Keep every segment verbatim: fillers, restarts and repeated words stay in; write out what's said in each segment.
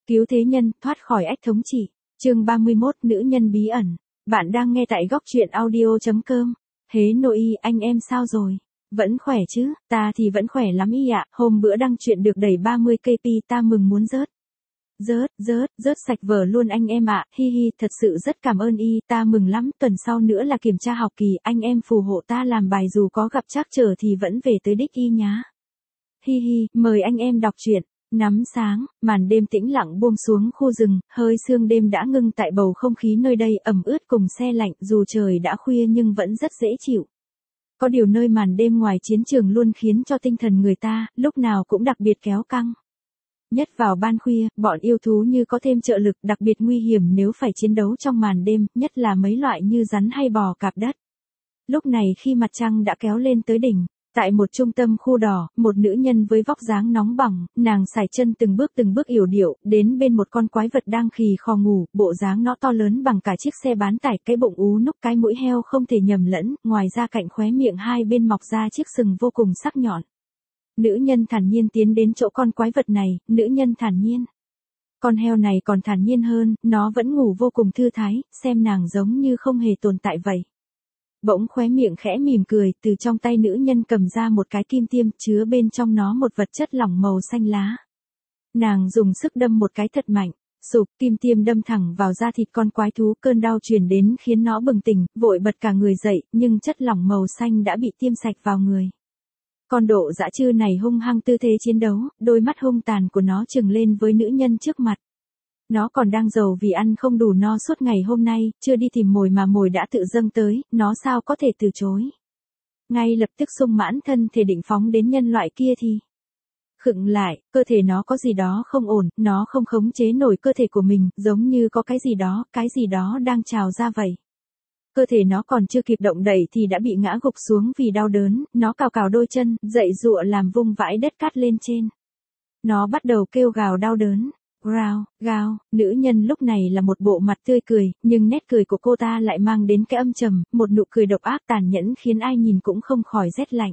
Cứu thế nhân, thoát khỏi ách thống trị. Chương ba mươi mốt, nữ nhân bí ẩn. Bạn đang nghe tại góc truyện audio chấm com. Hế nội y, anh em sao rồi? Vẫn khỏe chứ? Ta thì vẫn khỏe lắm y ạ. Hôm bữa đăng chuyện được đẩy ba mươi ca pê ta mừng muốn rớt. Rớt, rớt, rớt sạch vở luôn anh em ạ. Hi hi, thật sự rất cảm ơn y, ta mừng lắm. Tuần sau nữa là kiểm tra học kỳ, anh em phù hộ ta làm bài dù có gặp trắc trở thì vẫn về tới đích y nhá. Hi hi, mời anh em đọc truyện. Nắm sáng, màn đêm tĩnh lặng buông xuống khu rừng, hơi sương đêm đã ngưng tại bầu không khí nơi đây ẩm ướt cùng se lạnh, dù trời đã khuya nhưng vẫn rất dễ chịu. Có điều nơi màn đêm ngoài chiến trường luôn khiến cho tinh thần người ta, lúc nào cũng đặc biệt kéo căng. Nhất vào ban khuya, bọn yêu thú như có thêm trợ lực đặc biệt nguy hiểm nếu phải chiến đấu trong màn đêm, nhất là mấy loại như rắn hay bò cạp đất. Lúc này khi mặt trăng đã kéo lên tới đỉnh, tại một trung tâm khu đỏ, một nữ nhân với vóc dáng nóng bỏng, nàng sải chân từng bước từng bước yểu điệu, đến bên một con quái vật đang khì khò ngủ, bộ dáng nó to lớn bằng cả chiếc xe bán tải, cái bụng ú núc cái mũi heo không thể nhầm lẫn, ngoài ra cạnh khóe miệng hai bên mọc ra chiếc sừng vô cùng sắc nhọn. Nữ nhân thản nhiên tiến đến chỗ con quái vật này, nữ nhân thản nhiên. Con heo này còn thản nhiên hơn, nó vẫn ngủ vô cùng thư thái, xem nàng giống như không hề tồn tại vậy. Bỗng khóe miệng khẽ mỉm cười, từ trong tay nữ nhân cầm ra một cái kim tiêm, chứa bên trong nó một vật chất lỏng màu xanh lá. Nàng dùng sức đâm một cái thật mạnh, sụp, kim tiêm đâm thẳng vào da thịt con quái thú, cơn đau truyền đến khiến nó bừng tỉnh, vội bật cả người dậy, nhưng chất lỏng màu xanh đã bị tiêm sạch vào người. Con độ dã chư này hung hăng tư thế chiến đấu, đôi mắt hung tàn của nó trừng lên với nữ nhân trước mặt. Nó còn đang giàu vì ăn không đủ no suốt ngày hôm nay, chưa đi tìm mồi mà mồi đã tự dâng tới, nó sao có thể từ chối. Ngay lập tức xung mãn thân thể định phóng đến nhân loại kia thì khựng lại, cơ thể nó có gì đó không ổn, nó không khống chế nổi cơ thể của mình, giống như có cái gì đó, cái gì đó đang trào ra vậy. Cơ thể nó còn chưa kịp động đậy thì đã bị ngã gục xuống vì đau đớn, nó cào cào đôi chân, dậy dụa làm vung vãi đất cát lên trên. Nó bắt đầu kêu gào đau đớn. Gào, gào, nữ nhân lúc này là một bộ mặt tươi cười, nhưng nét cười của cô ta lại mang đến cái âm trầm, một nụ cười độc ác tàn nhẫn khiến ai nhìn cũng không khỏi rét lạnh.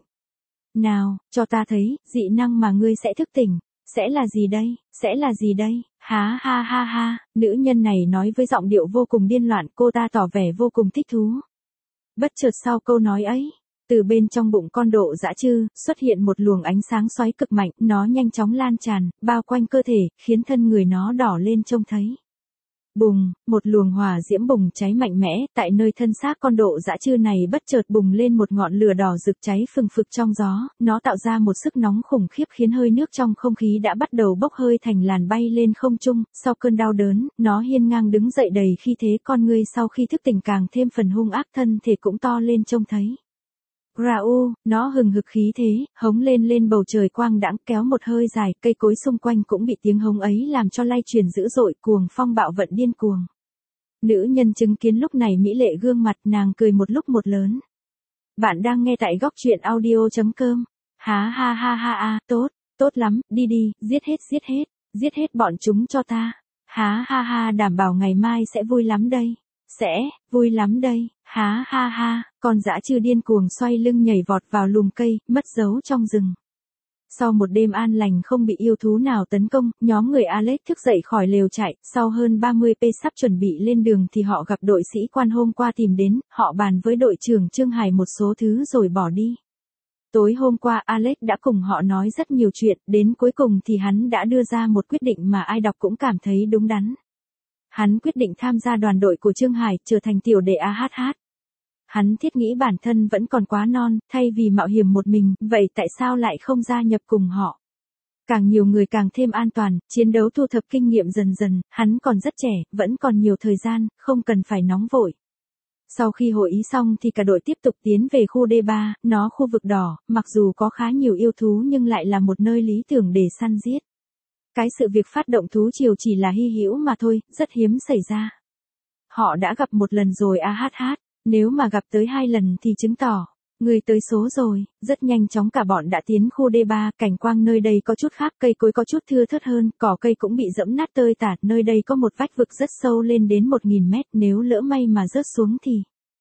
Nào, cho ta thấy, dị năng mà ngươi sẽ thức tỉnh, sẽ là gì đây, sẽ là gì đây, há ha ha ha, nữ nhân này nói với giọng điệu vô cùng điên loạn, cô ta tỏ vẻ vô cùng thích thú. Bất chợt sau câu nói ấy, từ bên trong bụng con độ dã chư, xuất hiện một luồng ánh sáng xoáy cực mạnh, nó nhanh chóng lan tràn, bao quanh cơ thể, khiến thân người nó đỏ lên trông thấy. Bùng, một luồng hỏa diễm bùng cháy mạnh mẽ, tại nơi thân xác con độ dã chư này bất chợt bùng lên một ngọn lửa đỏ rực cháy phừng phực trong gió, nó tạo ra một sức nóng khủng khiếp khiến hơi nước trong không khí đã bắt đầu bốc hơi thành làn bay lên không trung, sau cơn đau đớn, nó hiên ngang đứng dậy đầy khi thế, con ngươi sau khi thức tỉnh càng thêm phần hung ác, thân thể cũng to lên trông thấy. Rau, nó hừng hực khí thế, hống lên lên bầu trời quang đãng, kéo một hơi dài, cây cối xung quanh cũng bị tiếng hống ấy làm cho lay chuyển dữ dội, cuồng phong bạo vận điên cuồng. Nữ nhân chứng kiến lúc này mỹ lệ gương mặt, nàng cười một lúc một lớn. Bạn đang nghe tại góc truyện audio chấm com. Há ha ha ha ha, tốt, tốt lắm, đi đi, giết hết giết hết, giết hết bọn chúng cho ta. Há ha ha, đảm bảo ngày mai sẽ vui lắm đây. Sẽ, vui lắm đây, há ha ha, con dã chư điên cuồng xoay lưng nhảy vọt vào lùm cây, mất dấu trong rừng. Sau một đêm an lành không bị yêu thú nào tấn công, nhóm người Alex thức dậy khỏi lều trại, sau hơn ba mươi phút sắp chuẩn bị lên đường thì họ gặp đội sĩ quan hôm qua tìm đến, họ bàn với đội trưởng Trương Hải một số thứ rồi bỏ đi. Tối hôm qua Alex đã cùng họ nói rất nhiều chuyện, đến cuối cùng thì hắn đã đưa ra một quyết định mà ai đọc cũng cảm thấy đúng đắn. Hắn quyết định tham gia đoàn đội của Trương Hải, trở thành tiểu đệ a hát hát. Hắn thiết nghĩ bản thân vẫn còn quá non, thay vì mạo hiểm một mình, vậy tại sao lại không gia nhập cùng họ? Càng nhiều người càng thêm an toàn, chiến đấu thu thập kinh nghiệm dần dần, hắn còn rất trẻ, vẫn còn nhiều thời gian, không cần phải nóng vội. Sau khi hội ý xong thì cả đội tiếp tục tiến về khu đê ba, nó khu vực đỏ, mặc dù có khá nhiều yêu thú nhưng lại là một nơi lý tưởng để săn giết. Cái sự việc phát động thú triều chỉ là hy hữu mà thôi, rất hiếm xảy ra. Họ đã gặp một lần rồi a hát hát, nếu mà gặp tới hai lần thì chứng tỏ, người tới số rồi. Rất nhanh chóng cả bọn đã tiến khu đê ba, cảnh quang nơi đây có chút khác, cây cối có chút thưa thớt hơn, cỏ cây cũng bị dẫm nát tơi tạt, nơi đây có một vách vực rất sâu lên đến một nghìn mét, nếu lỡ may mà rớt xuống thì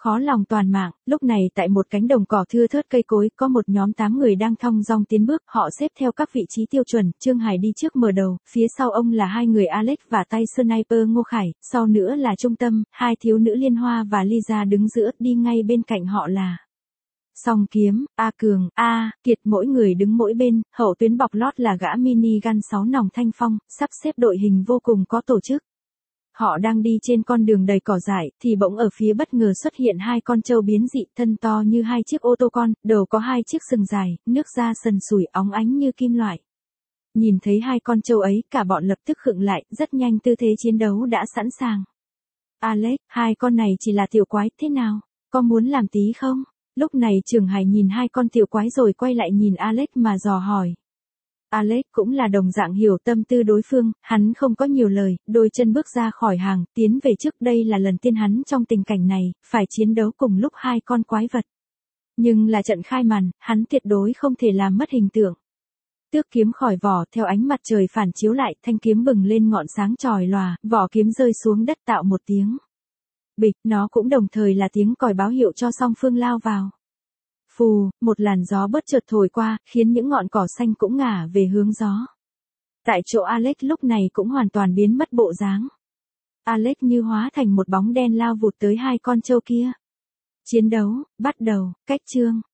khó lòng toàn mạng. Lúc này tại một cánh đồng cỏ thưa thớt cây cối, có một nhóm tám người đang thong dong tiến bước, họ xếp theo các vị trí tiêu chuẩn, Trương Hải đi trước mở đầu, phía sau ông là hai người Alex và tay sniper Ngô Khải, sau nữa là Trung Tâm, hai thiếu nữ Liên Hoa và Lisa đứng giữa, đi ngay bên cạnh họ là Song Kiếm, A Cường, A Kiệt, mỗi người đứng mỗi bên, hậu tuyến bọc lót là gã mini gun sáu nòng Thanh Phong, sắp xếp đội hình vô cùng có tổ chức. Họ đang đi trên con đường đầy cỏ dại, thì bỗng ở phía bất ngờ xuất hiện hai con trâu biến dị, thân to như hai chiếc ô tô con, đầu có hai chiếc sừng dài, nước da sần sùi óng ánh như kim loại. Nhìn thấy hai con trâu ấy, cả bọn lập tức khựng lại, rất nhanh tư thế chiến đấu đã sẵn sàng. Alex, hai con này chỉ là tiểu quái, thế nào? Có muốn làm tí không? Lúc này Trường Hải nhìn hai con tiểu quái rồi quay lại nhìn Alex mà dò hỏi. Alex cũng là đồng dạng hiểu tâm tư đối phương, hắn không có nhiều lời, đôi chân bước ra khỏi hàng, tiến về trước. Đây là lần tiên hắn trong tình cảnh này, phải chiến đấu cùng lúc hai con quái vật. Nhưng là trận khai màn, hắn tuyệt đối không thể làm mất hình tượng. Tước kiếm khỏi vỏ, theo ánh mặt trời phản chiếu lại, thanh kiếm bừng lên ngọn sáng chói lòa, vỏ kiếm rơi xuống đất tạo một tiếng bịch, nó cũng đồng thời là tiếng còi báo hiệu cho song phương lao vào. Phù, một làn gió bất chợt thổi qua, khiến những ngọn cỏ xanh cũng ngả về hướng gió. Tại chỗ Alex lúc này cũng hoàn toàn biến mất bộ dáng. Alex như hóa thành một bóng đen lao vụt tới hai con trâu kia. Chiến đấu, bắt đầu, cách chương.